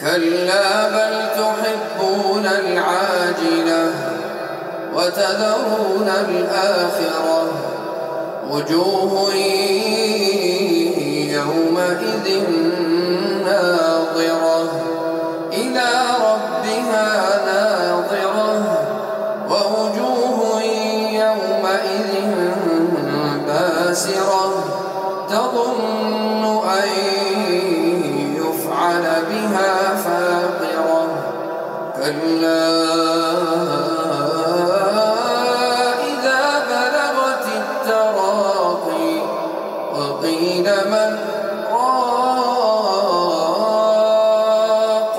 كلا بل تحبون العاجلة وتذرون الآخرة وجوه يومئذ ناظرة إلى ربها ناظرة ووجوه يومئذ باسرة تظن أن يفعل بها فاقرة كلا إذا بلغت التراقي وقيل من راق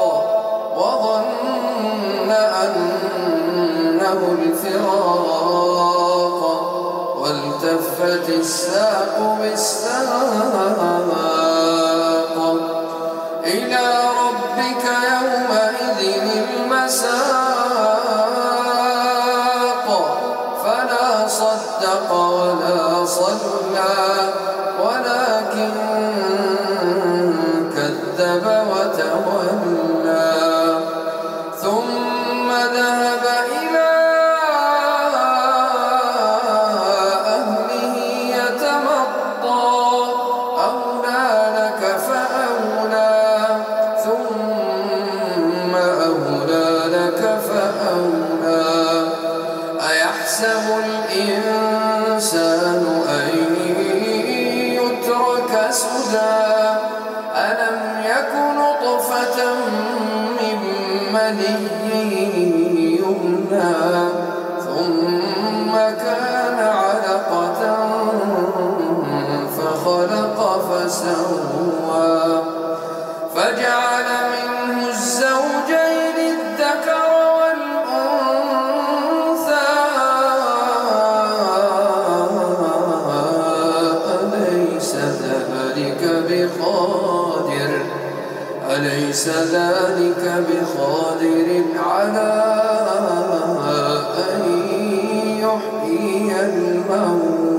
وظن أنه الفراق والتفت الساق بالساق إلى ربك يومئذ المساق فلا صدق ولا صلى ولكن كذب وتولى ثم ذهب إلى أهله يتمطى أولى لك فأولى ثم أولى لك فأولى أيحسب الإنسان أن يترك سدى ألم يك نطفة من مني يمنى ثم كان علقة فخلق فسوى فجعل منه الزوجين الذكر والأنثى أليس ذلك بقادر على أن يحيي الموتى